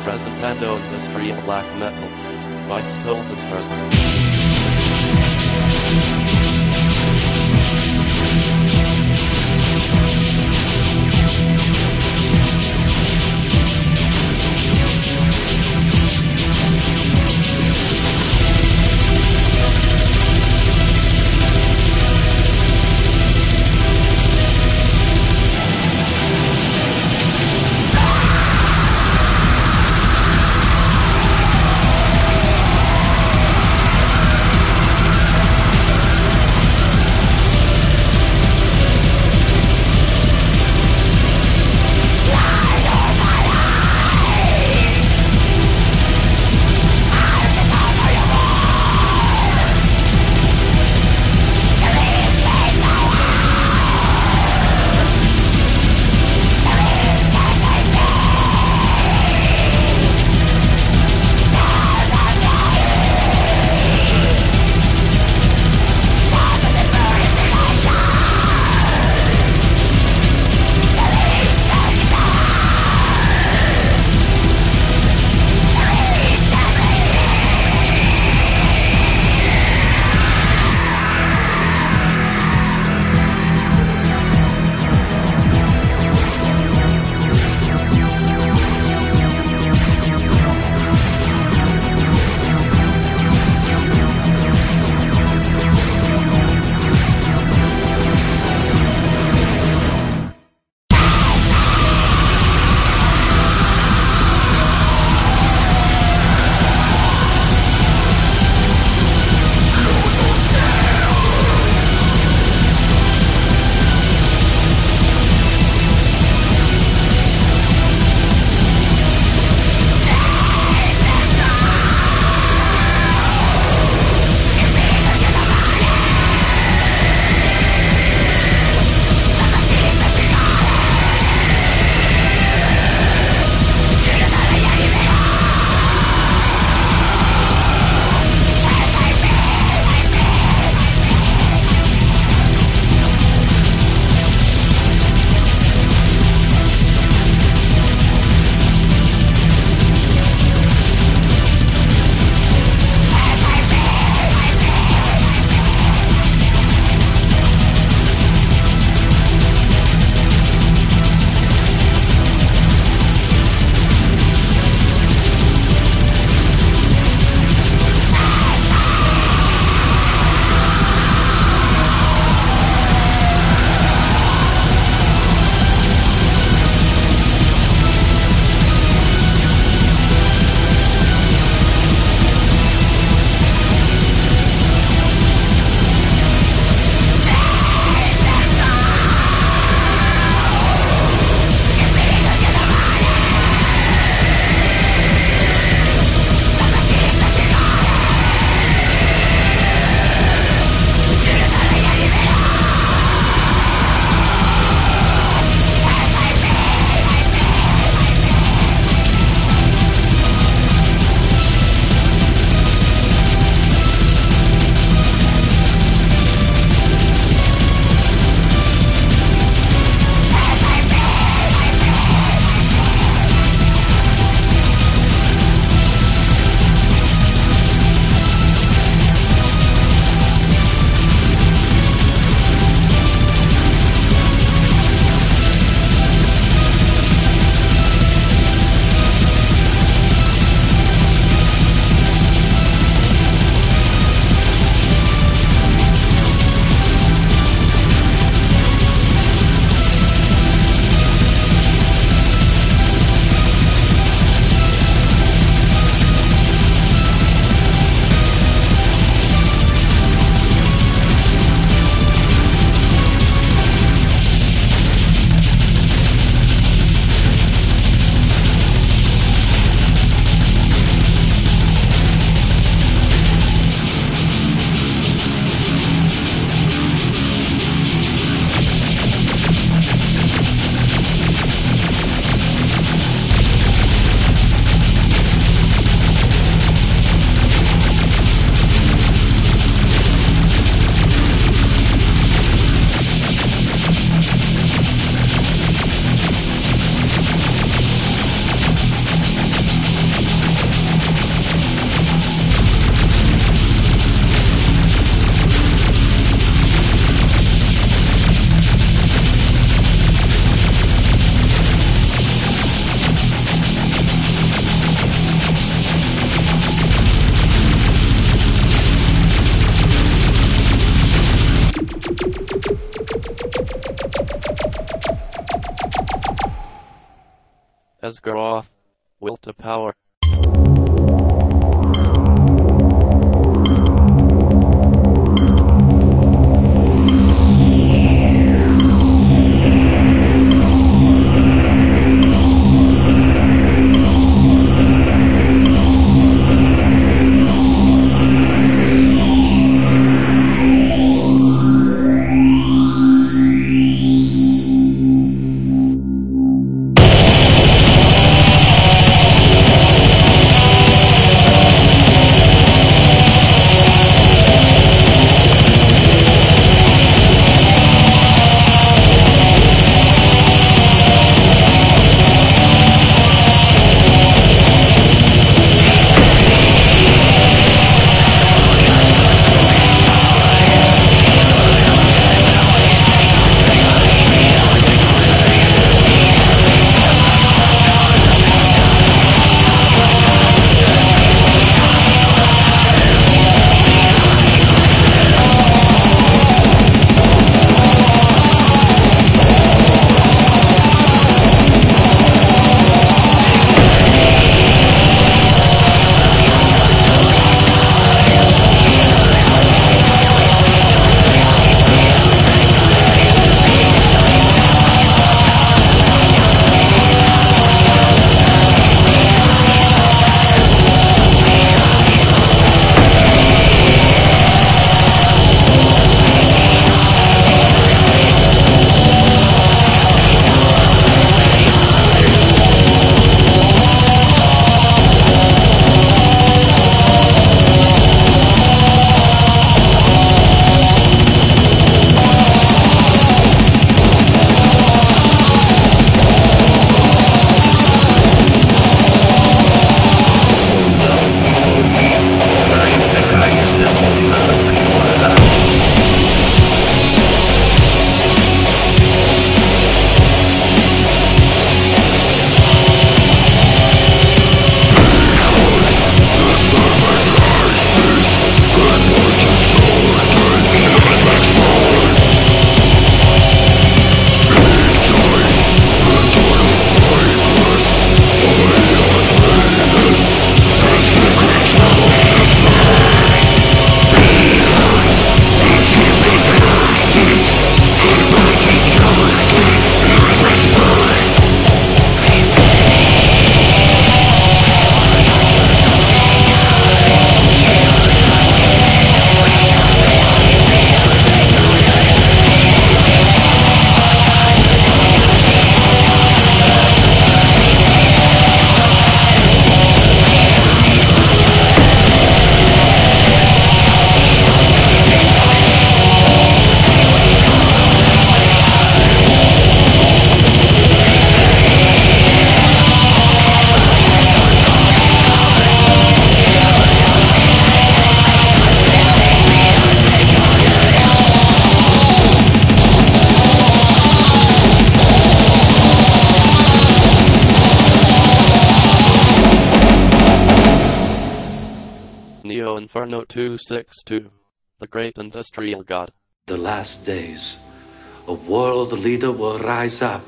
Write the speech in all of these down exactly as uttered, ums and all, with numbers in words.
presentando history of black metal by Stolzitzer. Groth. Will to power. Neo Inferno two sixty-two, the great industrial god. The last days, a world leader will rise up,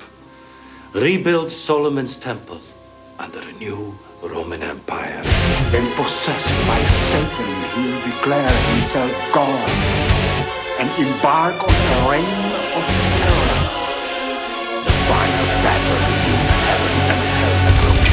rebuild Solomon's temple under a new Roman Empire. Then possessed by Satan, he will declare himself God and embark on a reign of terror. The final battle between heaven and hell approaches.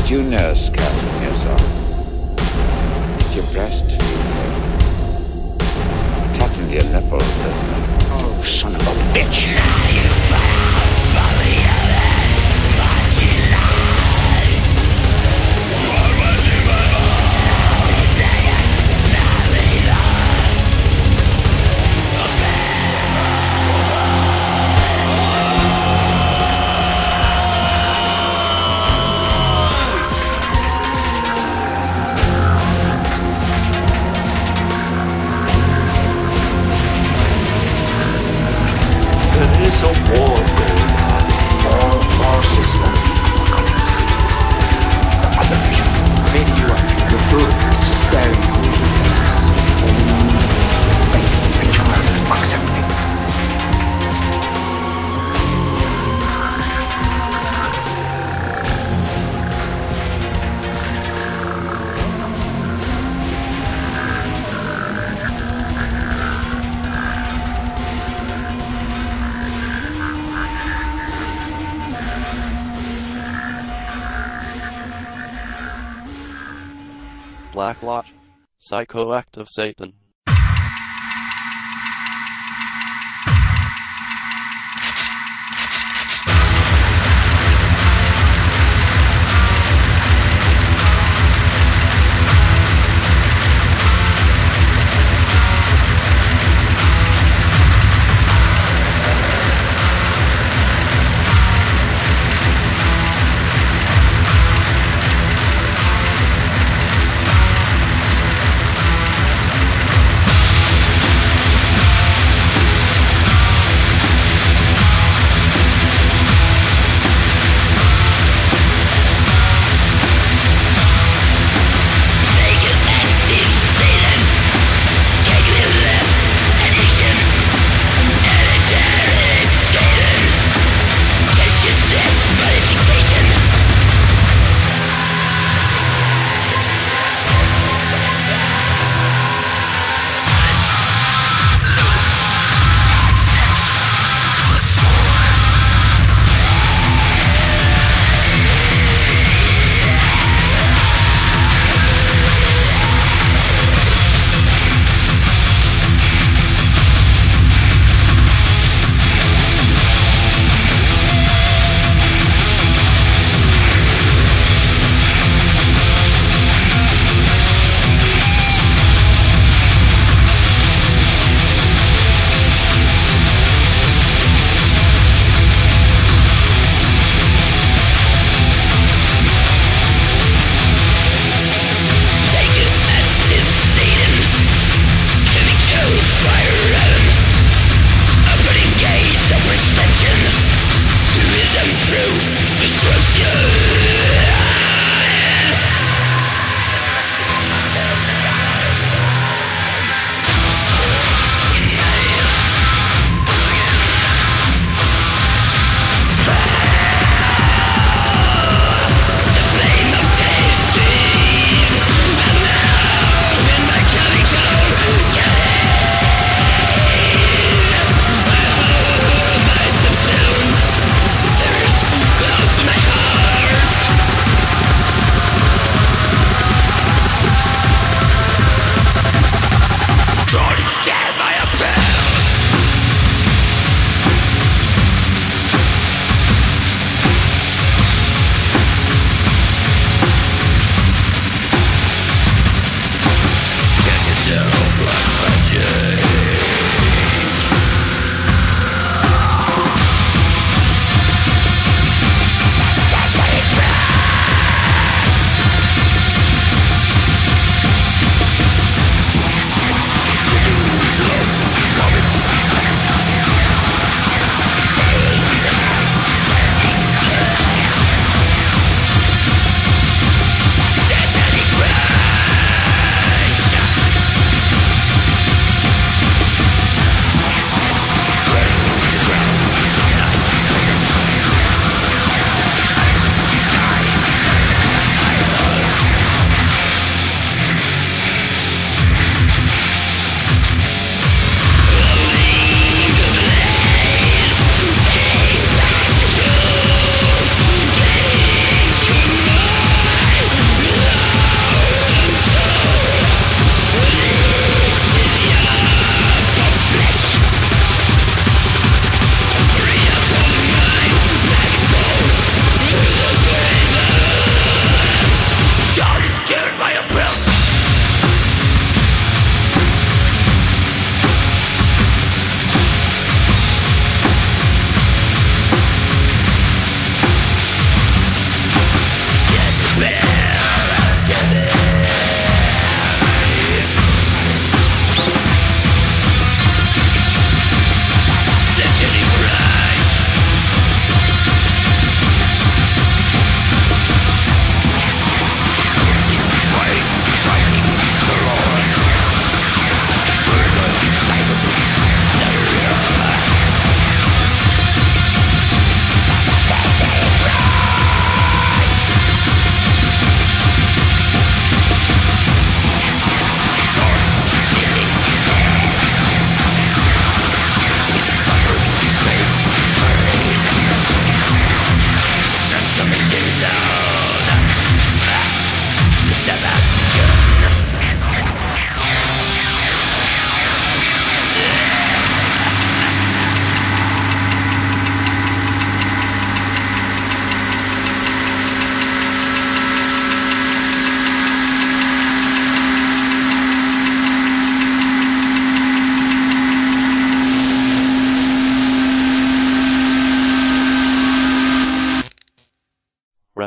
Did you nurse Catherine yourself? Did your breast feel pain? Toughened your nipples, didn't it? Oh, son of a bitch! There is a war going on. All forces of the apocalypse. The other vision, radioactive, the earth staring away at us. Faith, the child, accepting. Black Lot. Psychoactive Satan. My heart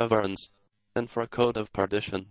severance, and for a code of partition.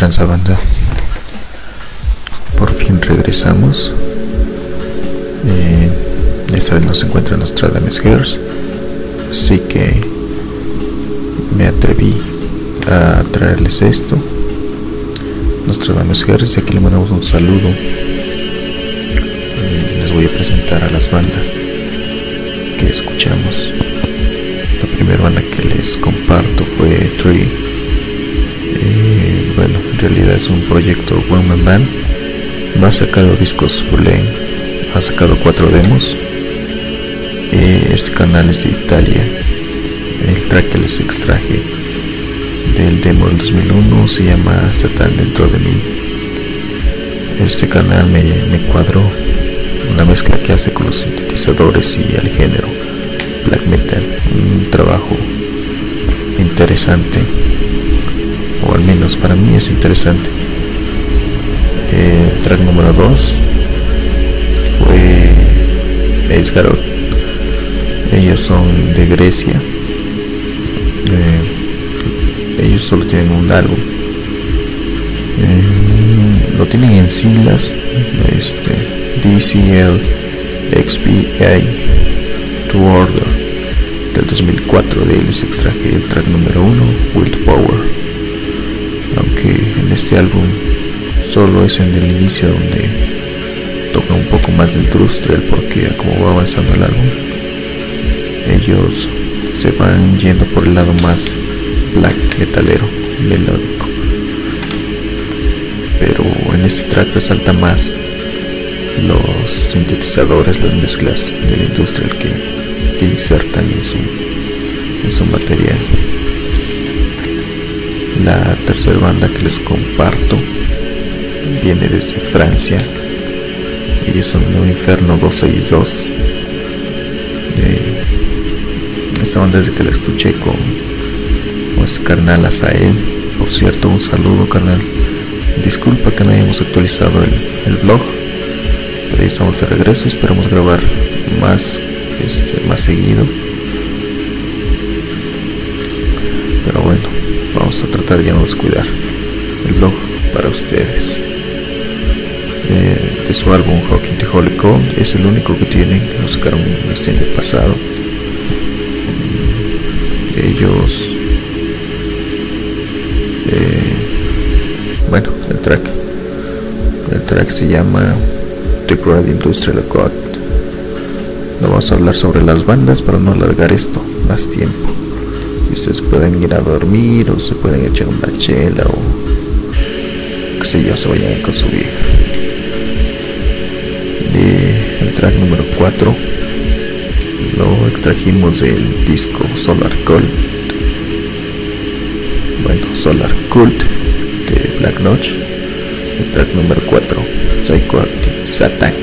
tranza, banda? Por fin regresamos. Eh, esta vez nos encuentra Nostradamus Girls, así que me atreví a traerles esto. Nostradamus Girls, y aquí le mandamos un saludo. Eh, les voy a presentar a las bandas que escuchamos. La primera banda que les comparto fue Tree. Eh, bueno, en realidad es un proyecto one man band. No ha sacado discos full length, ha sacado cuatro demos. Eh, este canal es de Italia. El track que les extraje del demo del dos mil uno se llama Satan dentro de mí. Este canal me, me cuadró, una mezcla que hace con los sintetizadores y el género black metal. Un trabajo interesante, o al menos para mí es interesante. El track número dos fue Esgarot. Ellos son de Grecia. Eh, ellos solo tienen un álbum. Eh, lo tienen en siglas, este, D C L X P A to Order del dos mil cuatro. De él les extraje el track número uno, Willpower. Aunque en este álbum solo es en el inicio donde toca un poco más del thruster, porque como va avanzando el álbum ellos se van yendo por el lado más black metalero, melódico. Pero en este track resalta más los sintetizadores, las mezclas de la industria que, que insertan en su, en su material. La tercera banda que les comparto viene desde Francia. Ellos son Nuevo Inferno doscientos sesenta y dos. Eh, esta banda desde que la escuché con nuestro carnal Azael. Por cierto, un saludo, carnal. Disculpa que no hayamos actualizado el, el blog, pero ya estamos de regreso. Esperamos grabar más, este, más seguido. Pero bueno, vamos a tratar de no descuidar el blog para ustedes. Eh, de su álbum Hawking the Holy Cold, es el único que tienen. Lo sacaron este año pasado. Ellos eh, bueno, el track el track se llama The Great Industrial God. No vamos a hablar sobre las bandas para no alargar esto más tiempo, y ustedes pueden ir a dormir, o se pueden echar una chela, o qué sé yo, se vayan con su vieja. De el track número cuatro lo extrajimos del disco Solar Cult. Bueno, Solar Cult de Black Notch. El track número cuatro, Psychoactive Satan.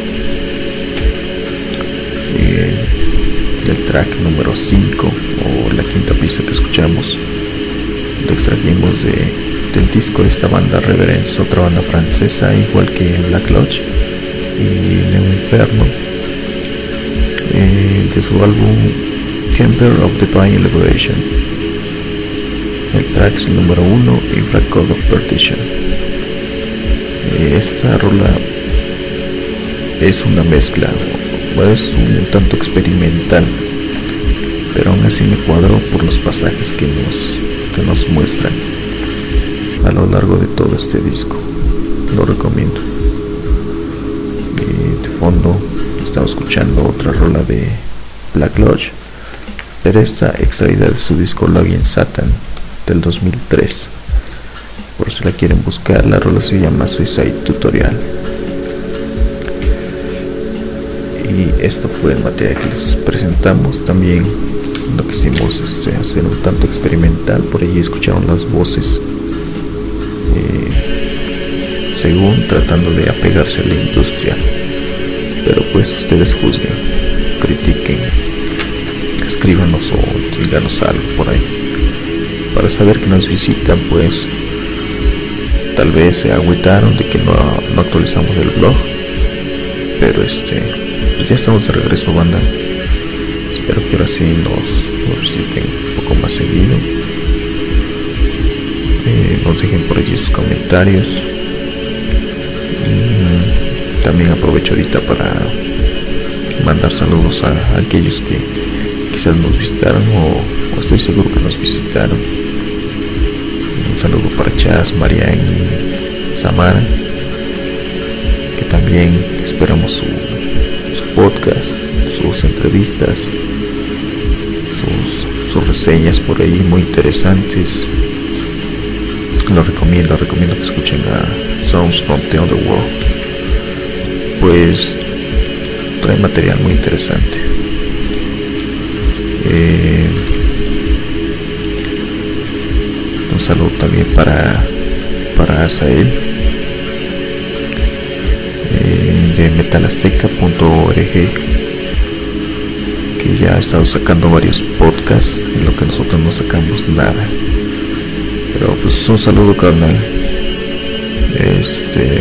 Eh, el track número cinco, o la quinta pieza que escuchamos, lo extrajimos de, del disco de esta banda Reverence, otra banda francesa igual que Black Lodge y Nuevo Inferno, eh, de su álbum Camper of Divine Liberation. El track es el número uno, Infracode of Perdition. Eh, esta rola es una mezcla, bueno, es un tanto experimental, pero aún así me cuadró por los pasajes que nos, que nos muestran a lo largo de todo este disco. Lo recomiendo. Y de fondo estaba escuchando otra rola de Black Lodge, pero esta extraída de su disco Login Satan del dos mil tres. Por si la quieren buscar, la rola se llama Suicide Tutorial. Y esto fue el material que les presentamos. También lo quisimos este, hacer un tanto experimental. Por ahí escucharon las voces, eh, según tratando de apegarse a la industria. Pero pues ustedes juzguen, critiquen, escríbanos o díganos algo por ahí, para saber que nos visitan. Pues tal vez se agüitaron de que no, no actualizamos el blog, pero este pues ya estamos de regreso, banda. Espero que ahora sí nos, nos visiten un poco más seguido. Eh, nos dejen por allí sus comentarios. También aprovecho ahorita para mandar saludos a, a aquellos que quizás nos visitaron o, o estoy seguro que nos visitaron. Un saludo para Chas, Marian y Samara, que también esperamos su, su podcast, sus entrevistas, sus, sus reseñas por ahí muy interesantes. Lo recomiendo, recomiendo que escuchen a Sounds from the Underworld, pues trae material muy interesante. Eh, un saludo también para para Asael eh, de metal azteca punto org, que ya ha estado sacando varios podcasts en lo que nosotros no sacamos nada. Pero pues un saludo, carnal. Este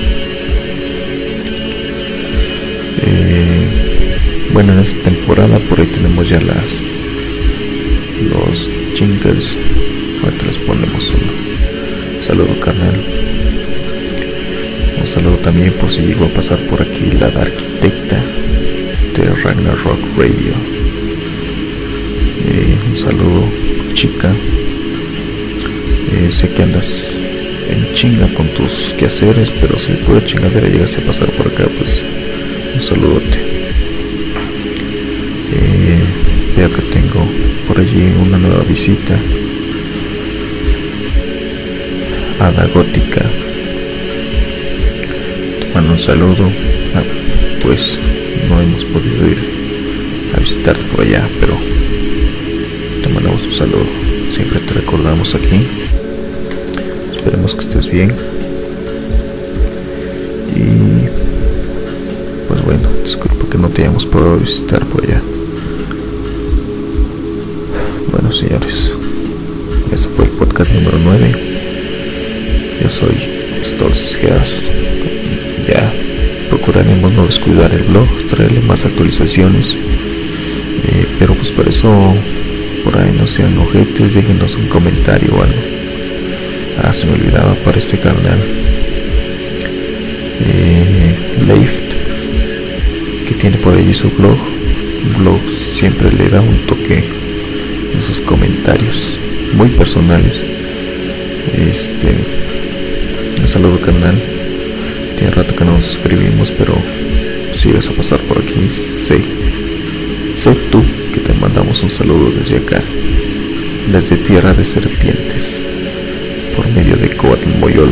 eh, bueno, en esta temporada por ahí tenemos ya las los jingles. Ahorita les ponemos uno. Saludo, carnal. Un saludo también por si llegó a pasar por aquí la arquitecta de Ragnarok Radio. Eh, un saludo, chica. Eh, sé que andas en chinga con tus quehaceres, pero si de pura chingadera llegas a pasar por acá, pues un saludote. Eh, veo que tengo por allí una nueva visita. Ada Gótica, te mando un saludo. Ah, pues no hemos podido ir a visitarte por allá, pero te mandamos un saludo. Siempre te recordamos aquí. Esperemos que estés bien. Y pues bueno, disculpa que no te hayamos podido visitar por allá. Bueno, señores, ese fue el podcast número nueve. Yo soy Stolzis Gears. Ya procuraremos no descuidar el blog, traerle más actualizaciones. Eh, pero pues por eso, por ahí no sean ojetes, déjenos un comentario o algo. Ah, se me olvidaba para este canal. Eh, Leift, que tiene por allí su blog. Un blog siempre le da un toque en sus comentarios muy personales. Este, un saludo, carnal. Tiene rato que no nos escribimos, pero si llegas a pasar por aquí, sé, sé tú que te mandamos un saludo desde acá, desde Tierra de Serpientes, por medio de Coatl Moyolo.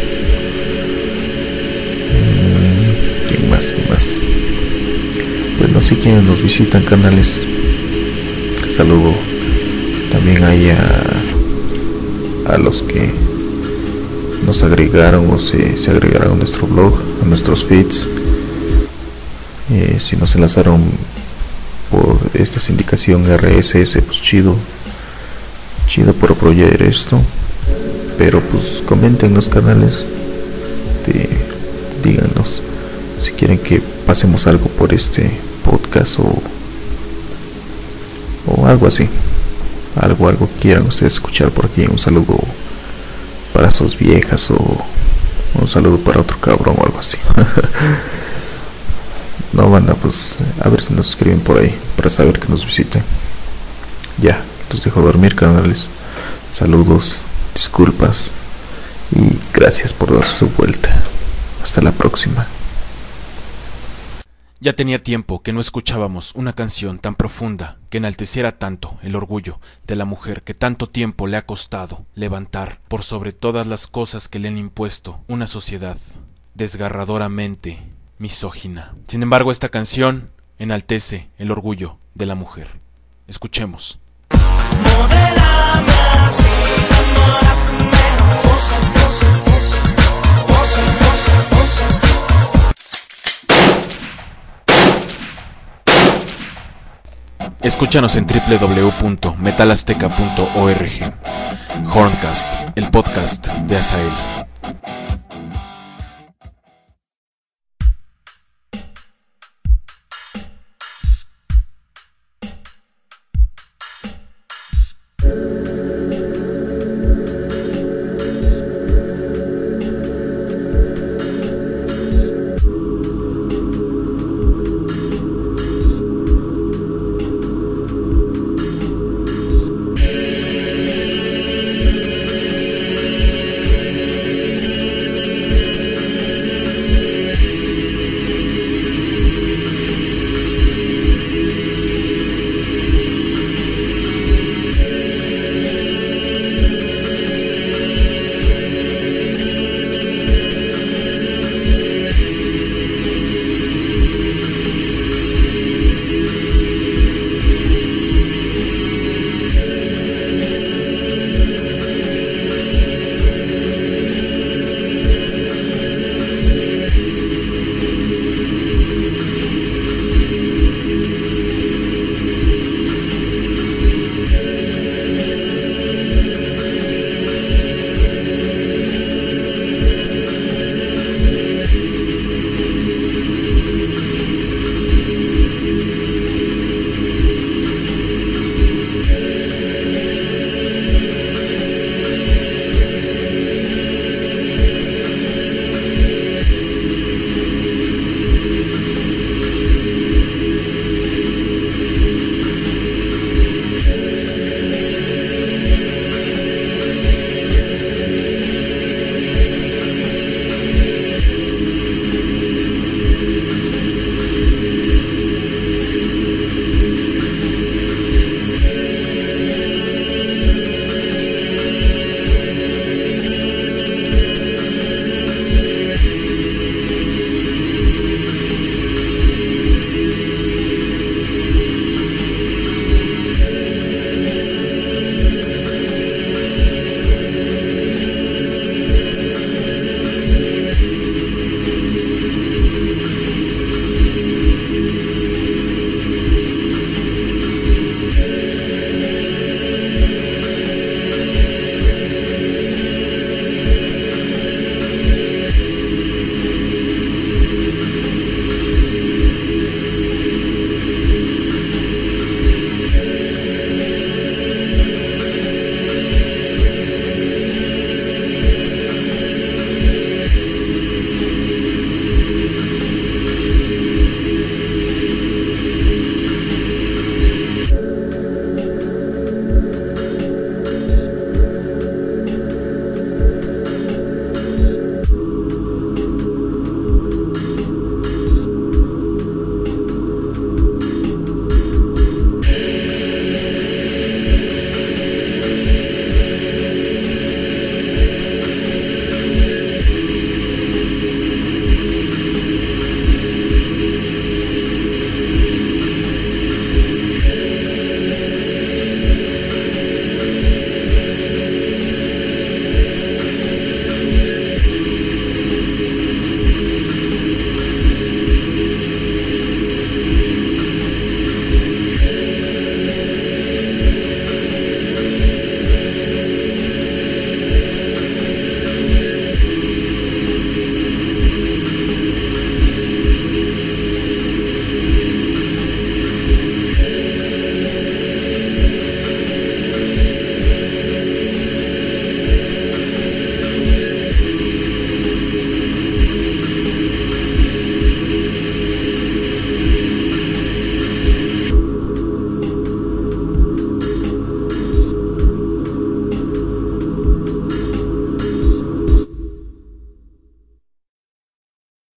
Mm, ¿Quién más? ¿Quién más? Pues no sé quiénes nos visitan, canales. Saludo también ahí a, a los que nos agregaron o se, se agregaron a nuestro blog, a nuestros feeds. Eh, si nos enlazaron por esta sindicación R S S, pues chido, chido por apoyar esto. Pero pues comenten los canales, de, díganos si quieren que pasemos algo por este podcast o, o algo así, algo, algo quieran ustedes escuchar por aquí. Un saludo para sus viejas o un saludo para otro cabrón o algo así. No, banda, pues a ver si nos escriben por ahí para saber que nos visiten. Ya, los dejo dormir, canales. Saludos, disculpas y gracias por darse su vuelta. Hasta la próxima. Ya tenía tiempo que no escuchábamos una canción tan profunda que enalteciera tanto el orgullo de la mujer que tanto tiempo le ha costado levantar por sobre todas las cosas que le han impuesto una sociedad desgarradoramente misógina. Sin embargo, esta canción enaltece el orgullo de la mujer. Escuchemos. Modélame así, enamórame, posa, posa, posa, posa, posa, posa. Escúchanos en doble u doble u doble u punto metal azteca punto org. Horncast, el podcast de Asael.